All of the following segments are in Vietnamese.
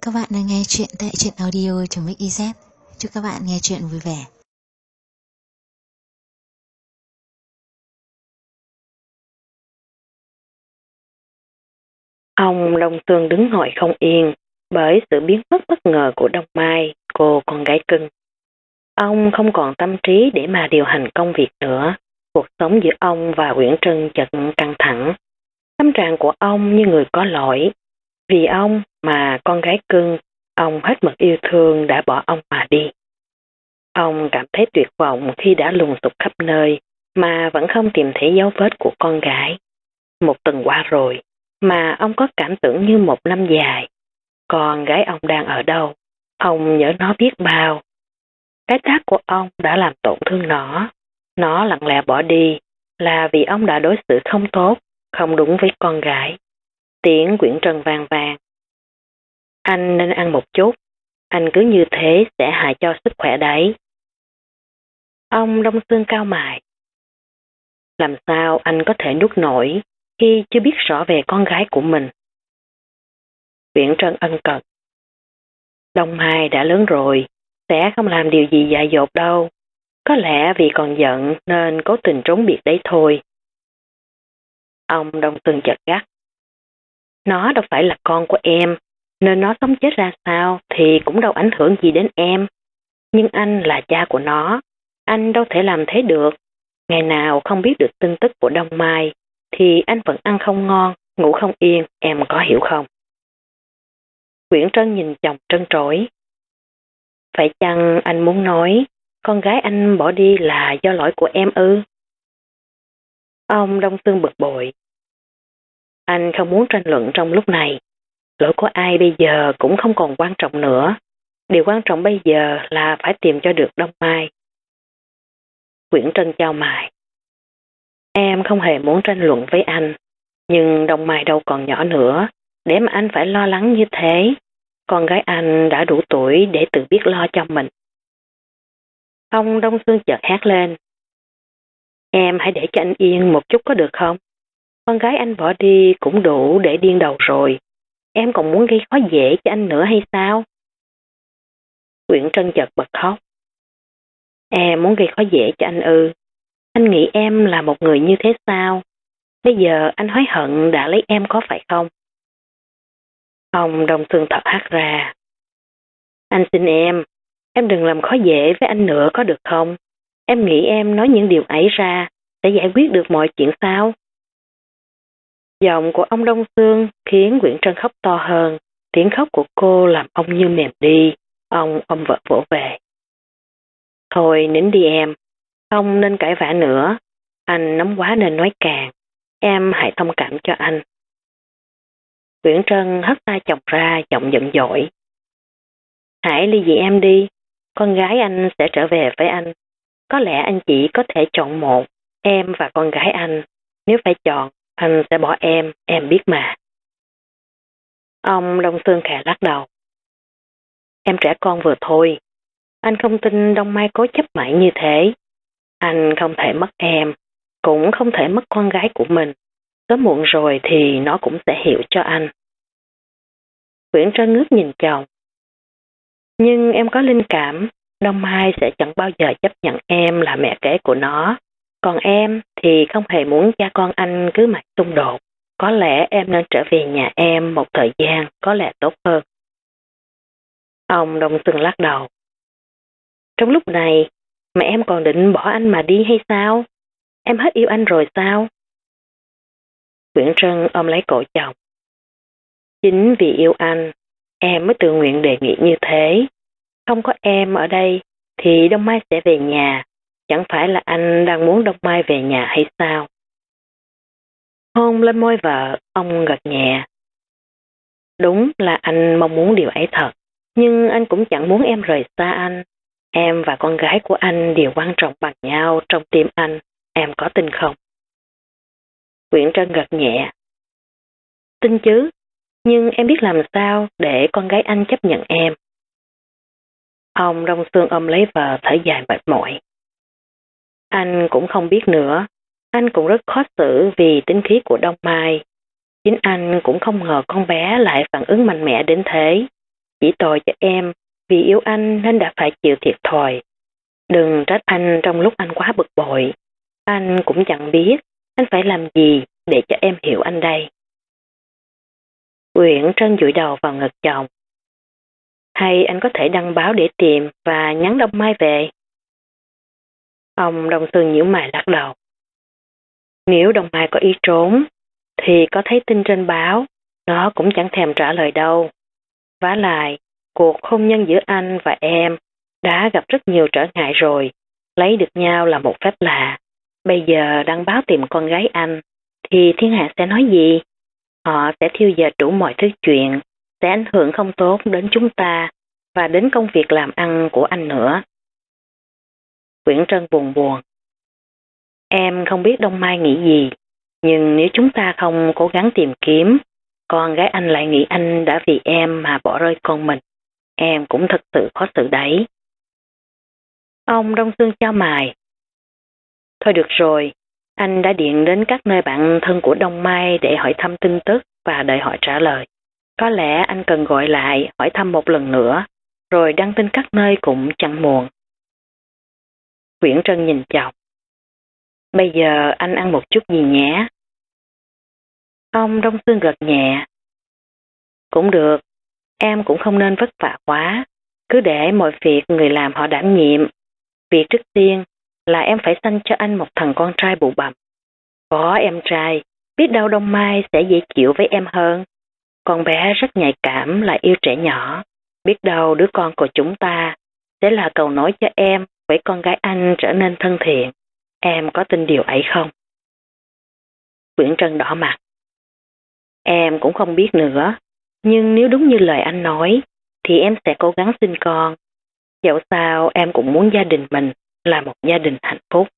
các bạn đang nghe chuyện tại truyện audio.mix.iz. Chúc các bạn nghe chuyện vui vẻ. Ông Đông Sương đứng ngồi không yên bởi sự biến mất bất ngờ của Đông Mai, cô con gái cưng. Ông không còn tâm trí để mà điều hành công việc nữa. Cuộc sống giữa ông và Uyển Trân chợt căng thẳng. Tâm trạng của ông như người có lỗi. Vì ông mà con gái cưng, ông hết mực yêu thương đã bỏ ông mà đi. Ông cảm thấy tuyệt vọng khi đã lùng sục khắp nơi mà vẫn không tìm thấy dấu vết của con gái. Một tuần qua rồi mà ông có cảm tưởng như một năm dài. Con gái ông đang ở đâu? Ông nhớ nó biết bao. Cái tác của ông đã làm tổn thương nó. Nó lặng lẽ bỏ đi là vì ông đã đối xử không tốt, không đúng với con gái. Tiếng Uyển Trân vang vang. Anh nên ăn một chút. Anh cứ như thế sẽ hại cho sức khỏe đấy. Ông Đông Sương cau mày. Làm sao anh có thể nuốt nổi khi chưa biết rõ về con gái của mình? Uyển Trân ân cần. Đông Mai đã lớn rồi, sẽ không làm điều gì dại dột đâu. Có lẽ vì còn giận nên cố tình trốn biệt đấy thôi. Ông Đông Sương chợt gắt. Nó đâu phải là con của em, nên nó sống chết ra sao thì cũng đâu ảnh hưởng gì đến em. Nhưng anh là cha của nó, anh đâu thể làm thế được. Ngày nào không biết được tin tức của Đông Mai thì anh vẫn ăn không ngon, ngủ không yên, em có hiểu không? Uyển Trân nhìn chồng trân trối. Phải chăng anh muốn nói con gái anh bỏ đi là do lỗi của em ư? Ông Đông Sương bực bội. Anh không muốn tranh luận trong lúc này. Lỗi của ai bây giờ cũng không còn quan trọng nữa. Điều quan trọng bây giờ là phải tìm cho được Đông Mai. Uyển Trân chau mày. Em không hề muốn tranh luận với anh. Nhưng Đông Mai đâu còn nhỏ nữa để mà anh phải lo lắng như thế. Con gái anh đã đủ tuổi để tự biết lo cho mình. Ông Đông Sương chợt hét lên. Em hãy để cho anh yên một chút có được không? Con gái anh bỏ đi cũng đủ để điên đầu rồi. Em còn muốn gây khó dễ cho anh nữa hay sao? Uyển Trân chợt bật khóc. Em muốn gây khó dễ cho anh ư? Anh nghĩ em là một người như thế sao? Bây giờ anh hối hận đã lấy em có phải không? Ông Đông Sương thở hắt ra. Anh xin em đừng làm khó dễ với anh nữa có được không? Em nghĩ em nói những điều ấy ra sẽ giải quyết được mọi chuyện sao? Giọng của ông Đông Sương khiến Uyển Trân khóc to hơn. Tiếng khóc của cô làm ông như mềm đi. Ông ôm vợ vỗ về. Thôi nín đi em. Không nên cãi vã nữa. Anh nóng quá nên nói càng. Em hãy thông cảm cho anh. Uyển Trân hất tay chồng ra giọng giận dỗi. Hãy ly dị em đi. Con gái anh sẽ trở về với anh. Có lẽ anh chỉ có thể chọn một, em và con gái anh. Nếu phải chọn, anh sẽ bỏ em biết mà. Ông Đông Sương khẽ lắc đầu. Em trẻ con vừa thôi. Anh không tin Đông Mai cố chấp mãi như thế. Anh không thể mất em, cũng không thể mất con gái của mình. Sớm muộn rồi thì nó cũng sẽ hiểu cho anh. Uyển Trân ngước nhìn chồng. Nhưng em có linh cảm, Đông Mai sẽ chẳng bao giờ chấp nhận em là mẹ kế của nó. Còn em thì không hề muốn cha con anh cứ mãi xung đột. Có lẽ em nên trở về nhà em một thời gian có lẽ tốt hơn. Ông Đông Sương lắc đầu. Trong lúc này, mà em còn định bỏ anh mà đi hay sao? Em hết yêu anh rồi sao? Uyển Trân ôm lấy cổ chồng. Chính vì yêu anh, em mới tự nguyện đề nghị như thế. Không có em ở đây thì Đông Mai sẽ về nhà. Chẳng phải là anh đang muốn Đông Mai về nhà hay sao? Hôn lên môi vợ, ông gật nhẹ. Đúng là anh mong muốn điều ấy thật. Nhưng anh cũng chẳng muốn em rời xa anh. Em và con gái của anh đều quan trọng bằng nhau trong tim anh. Em có tin không? Uyển Trân gật nhẹ. Tin chứ. Nhưng em biết làm sao để con gái anh chấp nhận em. Ông Đông Sương ôm lấy vợ thở dài mệt mỏi. Anh cũng không biết nữa. Anh cũng rất khó xử vì tính khí của Đông Mai. Chính anh cũng không ngờ con bé lại phản ứng mạnh mẽ đến thế. chỉ tội cho em, vì yêu anh nên đã phải chịu thiệt thòi. Đừng trách anh trong lúc anh quá bực bội. Anh cũng chẳng biết anh phải làm gì để cho em hiểu anh đây. Uyển Trân dụi đầu vào ngực chồng. Hay anh có thể đăng báo để tìm và nhắn Đông Mai về? Ông Đông Sương nhíu mày lắc đầu. Nếu Đông Mai có ý trốn, thì có thấy tin trên báo, nó cũng chẳng thèm trả lời đâu. Vả lại, cuộc hôn nhân giữa anh và em đã gặp rất nhiều trở ngại rồi, lấy được nhau là một phép lạ. Bây giờ đăng báo tìm con gái anh, thì thiên hạ sẽ nói gì? Họ sẽ thiêu dệt đủ mọi thứ chuyện, sẽ ảnh hưởng không tốt đến chúng ta và đến công việc làm ăn của anh nữa. Uyển Trân buồn buồn. Em không biết Đông Mai nghĩ gì, nhưng nếu chúng ta không cố gắng tìm kiếm, con gái anh lại nghĩ anh đã vì em mà bỏ rơi con mình. Em cũng thật sự khó xử đấy. Ông Đông Sương chau mày. Thôi được rồi, anh đã điện đến các nơi bạn thân của Đông Mai để hỏi thăm tin tức và đợi họ trả lời. Có lẽ anh cần gọi lại hỏi thăm một lần nữa, rồi đăng tin các nơi cũng chẳng muộn. Uyển Trân nhìn chồng. Bây giờ anh ăn một chút gì nhé? Ông Đông Sương gật nhẹ. Cũng được, em cũng không nên vất vả quá, cứ để mọi việc người làm họ đảm nhiệm. Việc trước tiên là em phải sanh cho anh một thằng con trai bụ bặm. Có em trai, biết đâu Đông Mai sẽ dễ chịu với em hơn. Con bé rất nhạy cảm, lại yêu trẻ nhỏ. Biết đâu đứa con của chúng ta sẽ là cầu nối cho em với con gái anh trở nên thân thiện. Em có tin điều ấy không? Uyển Trân đỏ mặt. Em cũng không biết nữa, nhưng nếu đúng như lời anh nói, thì em sẽ cố gắng sinh con. Dẫu sao em cũng muốn gia đình mình là một gia đình hạnh phúc.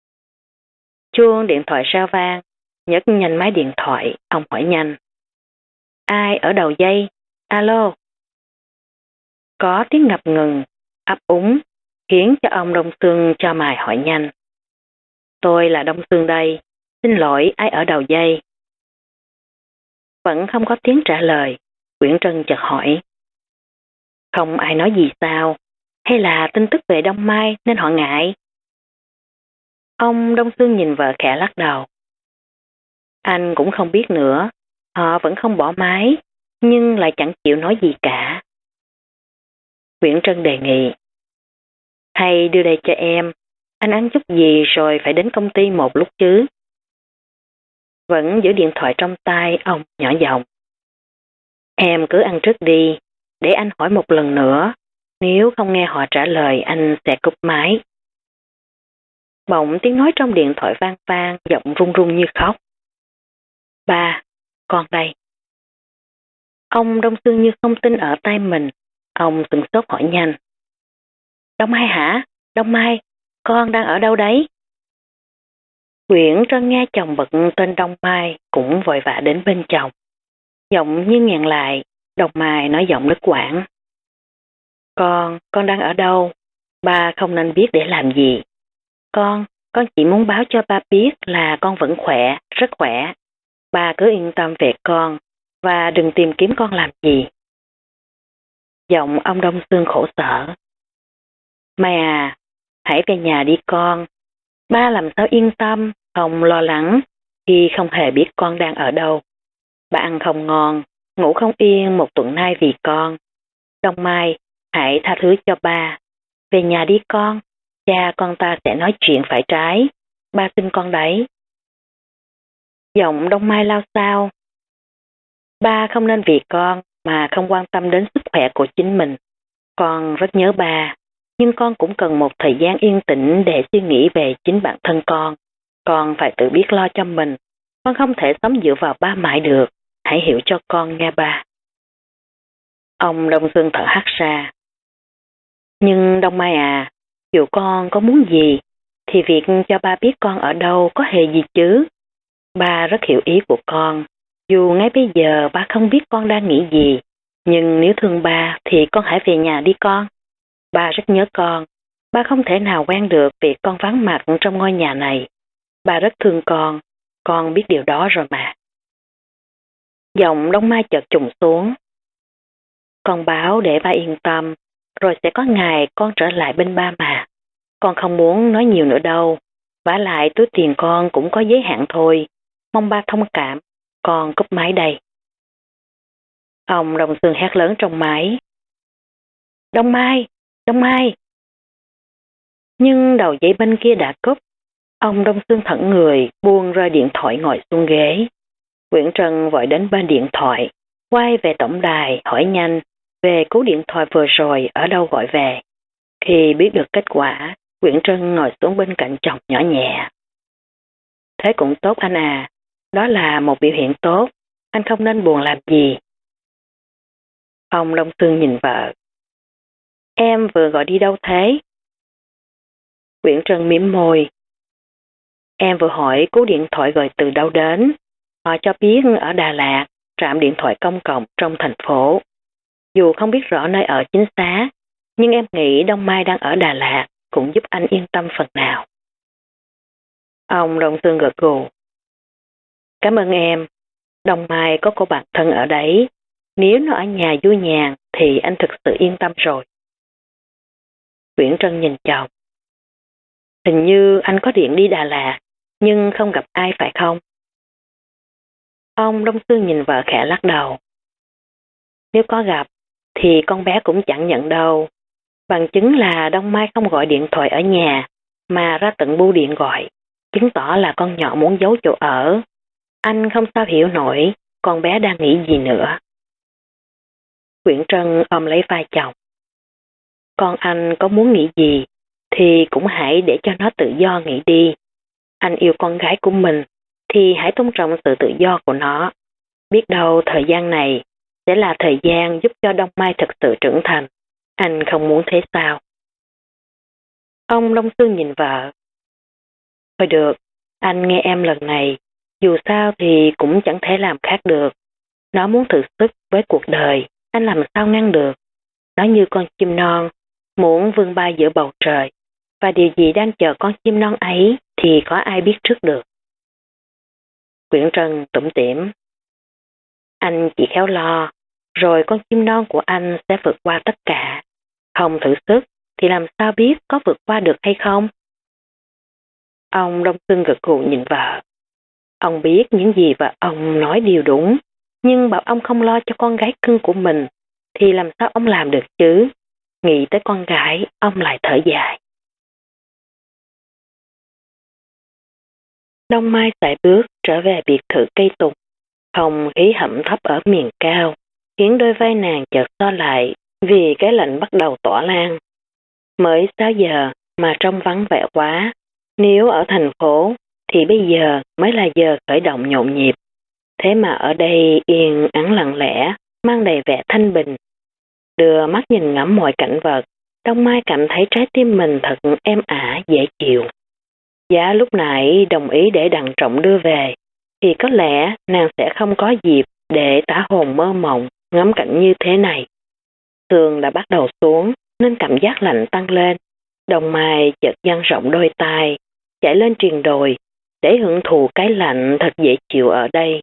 Chuông điện thoại reo vang, nhấc nhanh máy điện thoại, ông hỏi nhanh. Ai ở đầu dây? Alo? Có tiếng ngập ngừng, ấp úng, khiến cho ông Đông Sương cho mày hỏi nhanh. Tôi là Đông Sương đây, xin lỗi, ai ở đầu dây? Vẫn không có tiếng trả lời, Uyển Trân chợt hỏi. Không ai nói gì sao? Hay là tin tức về Đông Mai nên họ ngại? Ông Đông Sương nhìn vợ khẽ lắc đầu. Anh cũng không biết nữa, họ vẫn không bỏ máy, nhưng lại chẳng chịu nói gì cả. Uyển Trân đề nghị. Hay đưa đây cho em, anh ăn chút gì rồi phải đến công ty một lúc chứ. Vẫn giữ điện thoại trong tay, ông nhỏ giọng. Em cứ ăn trước đi, để anh hỏi một lần nữa, nếu không nghe họ trả lời anh sẽ cúp máy. Bỗng tiếng nói trong điện thoại vang vang, giọng run run như khóc. Ba, con đây. Ông Đông Sương như không tin ở tay mình, ông sửng sốt hỏi nhanh. Đông Mai hả? Đông Mai, con đang ở đâu đấy? Uyển Trân nghe chồng bật tên Đông Mai cũng vội vã đến bên chồng. Giọng như nghẹn lại, Đông Mai nói giọng đứt quãng. Con đang ở đâu? Ba không nên biết để làm gì. Con chỉ muốn báo cho ba biết là con vẫn khỏe, rất khỏe. Ba cứ yên tâm về con và đừng tìm kiếm con làm gì. Giọng ông Đông Sương khổ sở. Mai à, hãy về nhà đi con. Ba làm sao yên tâm, không lo lắng khi không hề biết con đang ở đâu. Ba ăn không ngon, ngủ không yên một tuần nay vì con. Đông Mai, hãy tha thứ cho ba. Về nhà đi con, cha con ta sẽ nói chuyện phải trái. Ba xin con đấy. Giọng Đông Mai lao xao. Ba không nên vì con mà không quan tâm đến sức khỏe của chính mình. Con rất nhớ ba, nhưng con cũng cần một thời gian yên tĩnh để suy nghĩ về chính bản thân con. Con phải tự biết lo cho mình. Con không thể sống dựa vào ba mãi được. Hãy hiểu cho con nghe ba. Ông Đông Sương thở hắt ra. Nhưng Đông Mai à, dù con có muốn gì, thì việc cho ba biết con ở đâu có hề gì chứ. Ba rất hiểu ý của con. Dù ngay bây giờ ba không biết con đang nghĩ gì, nhưng nếu thương ba thì con hãy về nhà đi con. Ba rất nhớ con. Ba không thể nào quen được việc con vắng mặt trong ngôi nhà này. Ba rất thương con biết điều đó rồi mà. Giọng Đông Mai chợt trùng xuống. Con báo để ba yên tâm, rồi sẽ có ngày con trở lại bên ba mà. Con không muốn nói nhiều nữa đâu, vả lại túi tiền con cũng có giới hạn thôi, mong ba thông cảm, con cúp máy đây. Ông Đông Sương hét lớn trong máy. Đông Mai, Đông Mai. Nhưng đầu dây bên kia đã cúp, ông Đông Sương thẫn người buông rơi điện thoại ngồi xuống ghế. Nguyễn Trân vội đến bên điện thoại, quay về tổng đài hỏi nhanh về cú điện thoại vừa rồi ở đâu gọi về. Khi biết được kết quả, Nguyễn Trân ngồi xuống bên cạnh chồng nhỏ nhẹ. Thế cũng tốt anh à, đó là một biểu hiện tốt, anh không nên buồn làm gì. Ông Đông Sương nhìn vợ. Em vừa gọi đi đâu thế? Nguyễn Trân mím môi. Em vừa hỏi cú điện thoại gọi từ đâu đến. Họ cho biết ở Đà Lạt, trạm điện thoại công cộng trong thành phố. Dù không biết rõ nơi ở chính xác, nhưng em nghĩ Đông Mai đang ở Đà Lạt cũng giúp anh yên tâm phần nào. Ông Đông Sương gật gù. Cảm ơn em. Đông Mai có cô bạn thân ở đấy. Nếu nó ở nhà vui nhàn thì anh thực sự yên tâm rồi. Nguyễn Trân nhìn chồng. Hình như anh có điện đi Đà Lạt, nhưng không gặp ai phải không? Ông Đông Sương nhìn vợ khẽ lắc đầu. Nếu có gặp, thì con bé cũng chẳng nhận đâu. Bằng chứng là Đông Mai không gọi điện thoại ở nhà, mà ra tận bưu điện gọi, chứng tỏ là con nhỏ muốn giấu chỗ ở. Anh không sao hiểu nổi, con bé đang nghĩ gì nữa. Nguyễn Trân ôm lấy vai chồng. Con anh có muốn nghĩ gì, thì cũng hãy để cho nó tự do nghĩ đi. Anh yêu con gái của mình, thì hãy tôn trọng sự tự do của nó. Biết đâu thời gian này sẽ là thời gian giúp cho Đông Mai thực sự trưởng thành. Anh không muốn thế sao? Ông Đông Sương nhìn vợ. Thôi được, anh nghe em lần này. Dù sao thì cũng chẳng thể làm khác được. Nó muốn thử sức với cuộc đời, anh làm sao ngăn được. Nó như con chim non, muốn vươn bay giữa bầu trời. Và điều gì đang chờ con chim non ấy thì có ai biết trước được. Nguyễn Trân tủm tỉm. Anh chỉ khéo lo, rồi con chim non của anh sẽ vượt qua tất cả. Không thử sức thì làm sao biết có vượt qua được hay không? Ông Đông Sương gật gù nhìn vợ. Ông biết những gì vợ ông nói đều đúng, nhưng bảo ông không lo cho con gái cưng của mình, thì làm sao ông làm được chứ? Nghĩ tới con gái, ông lại thở dài. Đông Mai sải bước trở về biệt thự cây tùng. Không khí hẩm thấp ở miền cao, khiến đôi vai nàng chợt so lại vì cái lạnh bắt đầu tỏa lan. Mới 6 giờ mà trông vắng vẻ quá. Nếu ở thành phố thì bây giờ mới là giờ khởi động nhộn nhịp. Thế mà ở đây yên ắng lặng lẽ, mang đầy vẻ thanh bình. Đưa mắt nhìn ngắm mọi cảnh vật, Đông Mai cảm thấy trái tim mình thật êm ả dễ chịu. Giá lúc nãy đồng ý để Đặng Trọng đưa về, thì có lẽ nàng sẽ không có dịp để tả hồn mơ mộng ngắm cảnh như thế này. Sương đã bắt đầu xuống nên cảm giác lạnh tăng lên. Đông Mai chợt dang rộng đôi tay, chạy lên triền đồi để hưởng thụ cái lạnh thật dễ chịu ở đây.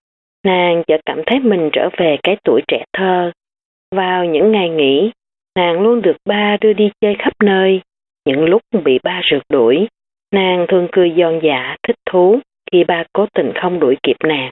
Nàng chợt cảm thấy mình trở về cái tuổi trẻ thơ. Vào những ngày nghỉ, nàng luôn được ba đưa đi chơi khắp nơi. Những lúc bị ba rượt đuổi, nàng thường cười giòn giả thích thú khi ba cố tình không đuổi kịp nàng.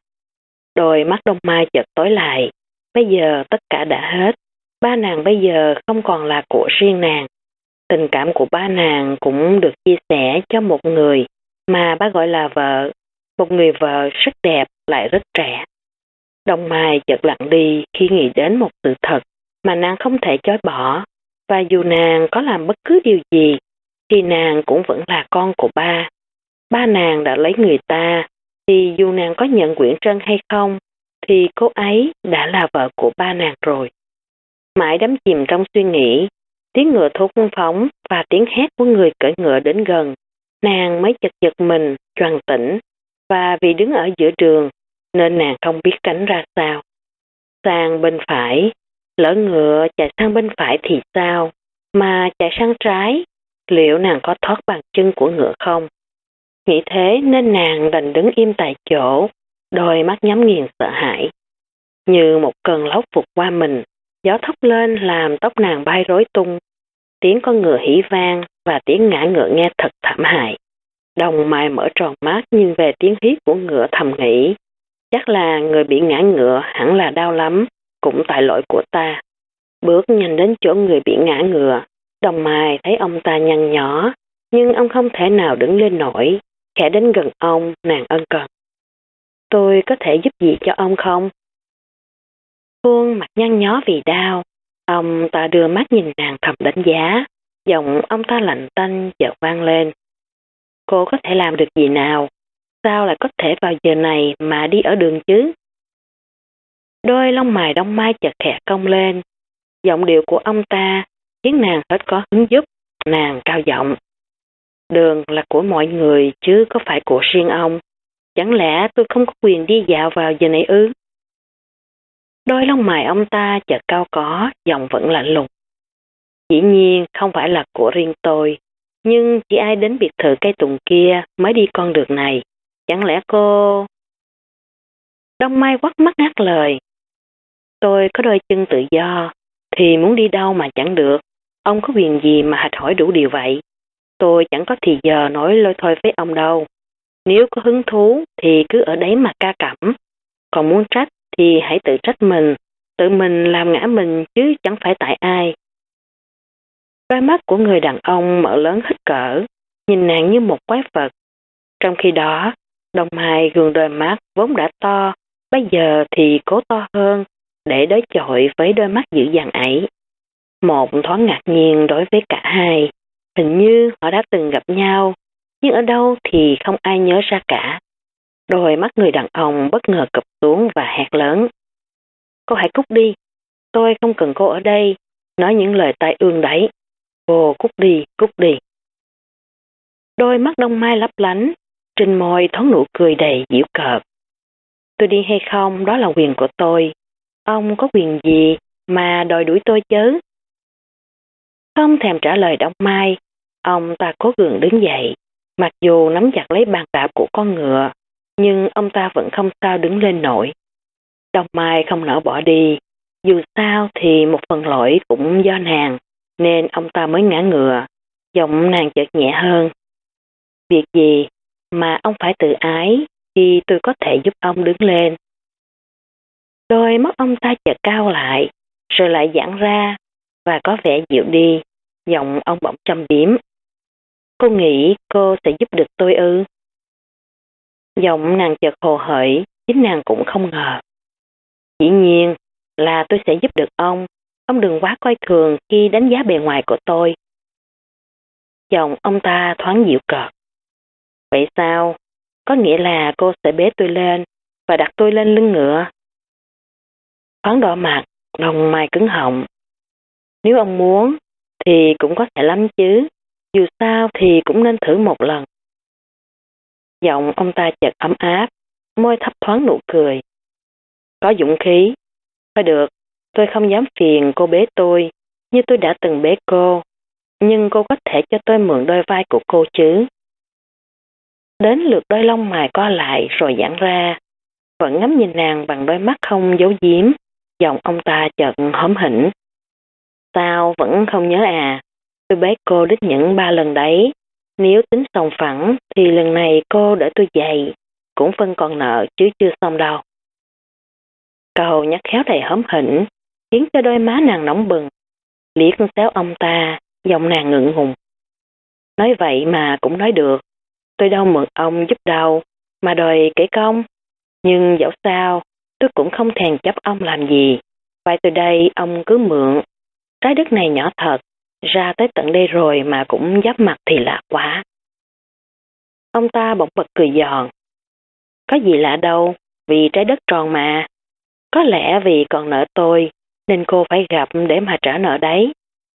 Đôi mắt Đông Mai chợt tối lại. Bây giờ tất cả đã hết. Ba nàng bây giờ không còn là của riêng nàng. Tình cảm của ba nàng cũng được chia sẻ cho một người mà ba gọi là vợ. Một người vợ rất đẹp lại rất trẻ. Đông Mai chợt lặng đi khi nghĩ đến một sự thật mà nàng không thể chối bỏ. Và dù nàng có làm bất cứ điều gì thì nàng cũng vẫn là con của ba. Ba nàng đã lấy người ta, thì dù nàng có nhận Nguyễn Trân hay không, thì cô ấy đã là vợ của ba nàng rồi. Mãi đắm chìm trong suy nghĩ, tiếng ngựa thú phóng và tiếng hét của người cưỡi ngựa đến gần, nàng mới chợt giật mình, choàng tỉnh, và vì đứng ở giữa đường, nên nàng không biết tránh ra sao. Sang bên phải, lỡ ngựa chạy sang bên phải thì sao, mà chạy sang trái, liệu nàng có thoát bàn chân của ngựa không? Nghĩ thế nên nàng đành đứng im tại chỗ, đôi mắt nhắm nghiền sợ hãi. Như một cơn lốc vụt qua mình, Gió thốc lên làm tóc nàng bay rối tung, tiếng con ngựa hỉ vang và tiếng ngã ngựa nghe thật thảm hại. Đồng Mai mở tròn mắt nhìn về tiếng hít của ngựa thầm nghĩ, chắc là người bị ngã ngựa hẳn là đau lắm, cũng tại lỗi của ta. Bước nhanh đến chỗ người bị ngã ngựa, Đồng Mai thấy ông ta nhăn nhó, nhưng ông không thể nào đứng lên nổi, khẽ đến gần ông, nàng ân cần. Tôi có thể giúp gì cho ông không? Khuôn mặt nhăn nhó vì đau, ông ta đưa mắt nhìn nàng thầm đánh giá, giọng ông ta lạnh tanh chợt vang lên. Cô có thể làm được gì nào? Sao lại có thể vào giờ này mà đi ở đường chứ? Đôi lông mày Đông Mai chợt khẽ cong lên, giọng điệu của ông ta khiến nàng hết có hứng giúp, nàng cao giọng. Đường là của mọi người chứ có phải của riêng ông. Chẳng lẽ tôi không có quyền đi dạo vào giờ này ư? Đôi lông mày ông ta chợt cao có, giọng vẫn lạnh lùng. Dĩ nhiên không phải là của riêng tôi, nhưng chỉ ai đến biệt thự cây tùng kia mới đi con đường này. Chẳng lẽ cô... Đông Mai quắt mắt ngắt lời. Tôi có đôi chân tự do, thì muốn đi đâu mà chẳng được. Ông có quyền gì mà hạch hỏi đủ điều vậy? Tôi chẳng có thì giờ nói lôi thôi với ông đâu. Nếu có hứng thú thì cứ ở đấy mà ca cẩm. Còn muốn trách thì hãy tự trách mình, tự mình làm ngã mình chứ chẳng phải tại ai. Đôi mắt của người đàn ông mở lớn hết cỡ, nhìn nàng như một quái vật. Trong khi đó, Đông Mai gương đôi mắt vốn đã to, bây giờ thì cố to hơn, để đối chọi với đôi mắt dữ dằn ấy. Một thoáng ngạc nhiên đối với cả hai, hình như họ đã từng gặp nhau, nhưng ở đâu thì không ai nhớ ra cả. Đôi mắt người đàn ông bất ngờ cụp xuống và hét lớn. Cô hãy cút đi, tôi không cần cô ở đây, nói những lời tai ương đấy. Cô cút đi, cút đi. Đôi mắt Đông Mai lấp lánh, trên môi thoáng nụ cười đầy giễu cợt. Tôi đi hay không đó là quyền của tôi. Ông có quyền gì mà đòi đuổi tôi chứ? Không thèm trả lời Đông Mai, ông ta cố gượng đứng dậy, mặc dù nắm chặt lấy bàn đạp của con ngựa, nhưng ông ta vẫn không sao đứng lên nổi. Đông Mai không nỡ bỏ đi, dù sao thì một phần lỗi cũng do nàng, nên ông ta mới ngã ngựa, giọng nàng chợt nhẹ hơn. Việc gì mà ông phải tự ái khi tôi có thể giúp ông đứng lên? Đôi mắt ông ta chợt cao lại, rồi lại giãn ra, và có vẻ dịu đi, giọng ông bỗng châm biếm. Cô nghĩ cô sẽ giúp được tôi ư? Giọng nàng chợt hồ hởi, chính nàng cũng không ngờ. Dĩ nhiên là tôi sẽ giúp được ông đừng quá coi thường khi đánh giá bề ngoài của tôi. Giọng ông ta thoáng dịu cợt. Vậy sao? Có nghĩa là cô sẽ bế tôi lên và đặt tôi lên lưng ngựa. Thoáng đỏ mặt, Đông Mai cứng họng. Nếu ông muốn thì cũng có thể lắm chứ, dù sao thì cũng nên thử một lần. Giọng ông ta chợt ấm áp, môi thấp thoáng nụ cười. Có dũng khí. Thôi được, tôi không dám phiền cô bế tôi, như tôi đã từng bế cô, nhưng cô có thể cho tôi mượn đôi vai của cô chứ. Đến lượt đôi lông mày co lại rồi giãn ra, vẫn ngắm nhìn nàng bằng đôi mắt không giấu giếm, giọng ông ta chợt hóm hỉnh. Sao vẫn không nhớ à? Tôi bế cô đích những 3 lần đấy. Nếu tính sòng phẳng thì lần này cô đỡ tôi dậy, cũng phân còn nợ chứ chưa xong đâu. Câu nhắc khéo đầy hóm hỉnh, khiến cho đôi má nàng nóng bừng. Liếc xéo ông ta, giọng nàng ngượng ngùng. Nói vậy mà cũng nói được. Tôi đâu mượn ông giúp đâu, mà đòi kể công. Nhưng dẫu sao, tôi cũng không thèm chấp ông làm gì. Vậy từ đây ông cứ mượn. Trái đất này nhỏ thật, ra tới tận đây rồi mà cũng giáp mặt thì lạ quá. Ông ta bỗng bật cười giòn. Có gì lạ đâu, vì trái đất tròn mà. Có lẽ vì còn nợ tôi, nên cô phải gặp để mà trả nợ đấy.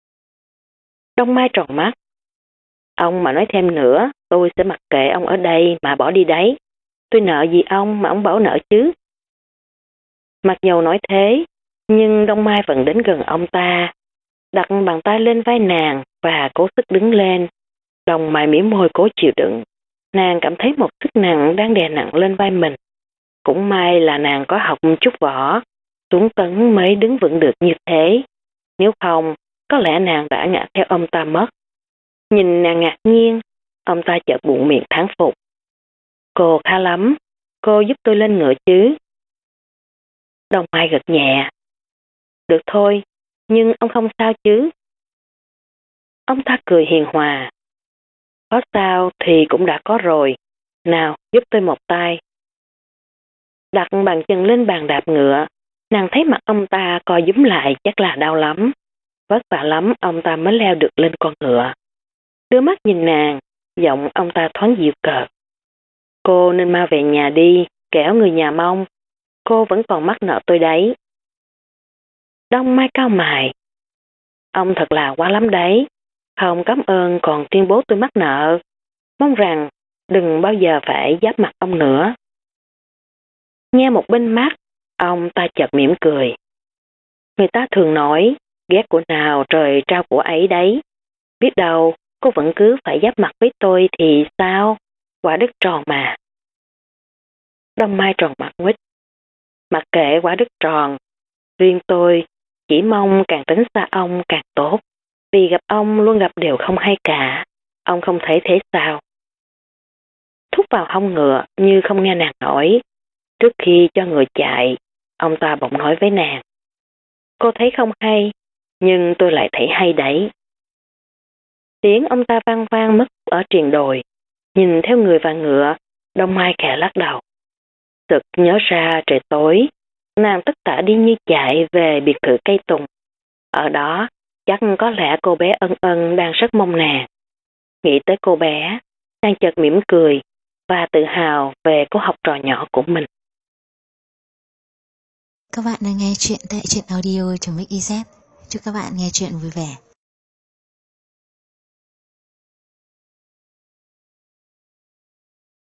Đông Mai tròn mắt. Ông mà nói thêm nữa, tôi sẽ mặc kệ ông ở đây mà bỏ đi đấy. Tôi nợ gì ông mà ông bảo nợ chứ? Mặc dầu nói thế, nhưng Đông Mai vẫn đến gần ông ta, đặt bàn tay lên vai nàng và cố sức đứng lên. Đông Mai mỉm môi cố chịu đựng. Nàng cảm thấy một sức nặng đang đè nặng lên vai mình. Cũng may là nàng có học chút võ, Tuấn Tấn mới đứng vững được như thế. Nếu không, có lẽ nàng đã ngã theo ông ta mất. Nhìn nàng ngạc nhiên, ông ta chợt buột miệng thán phục. Cô khá lắm, cô giúp tôi lên ngựa chứ? Đông Mai gật nhẹ. Được thôi, nhưng ông không sao chứ? Ông ta cười hiền hòa. Có sao thì cũng đã có rồi. Nào, giúp tôi một tay. Đặt bàn chân lên bàn đạp ngựa, nàng thấy mặt ông ta co rúm lại chắc là đau lắm. Vất vả lắm ông ta mới leo được lên con ngựa. Đưa mắt nhìn nàng, giọng ông ta thoáng dịu cợt. Cô nên mau về nhà đi, kẻo người nhà mong. Cô vẫn còn mắc nợ tôi đấy. Đông Mai cau mày. Ông thật là quá lắm đấy. Không cảm ơn còn tuyên bố tôi mắc nợ. Mong rằng đừng bao giờ phải giáp mặt ông nữa. Nghe một bên mắt, ông ta chợt mỉm cười. Người ta thường nói, ghét của nào trời trao của ấy đấy. Biết đâu, cô vẫn cứ phải giáp mặt với tôi thì sao? Quả đất tròn mà. Đông Mai tròn mặt nguýt. Mặc kệ quả đất tròn, riêng tôi chỉ mong càng tránh xa ông càng tốt. Vì gặp ông luôn gặp điều không hay cả. Ông không thể thế sao? Thúc vào hông ngựa như không nghe nàng nói. Trước khi cho người chạy, ông ta bỗng nói với nàng. Cô thấy không hay, nhưng tôi lại thấy hay đấy. Tiếng ông ta vang vang mất ở triền đồi. Nhìn theo người và ngựa, Đông Mai khẽ lắc đầu. Sực nhớ ra trời tối, nàng tất tả đi như chạy về biệt thự cây tùng. Ở đó, chắc có lẽ cô bé Ân Ân đang rất mong nàng. Nghĩ tới cô bé, nàng chợt mỉm cười và tự hào về cô học trò nhỏ của mình. Các bạn đang nghe chuyện tại truyện audio.mix.iz. Chúc các bạn nghe chuyện vui vẻ.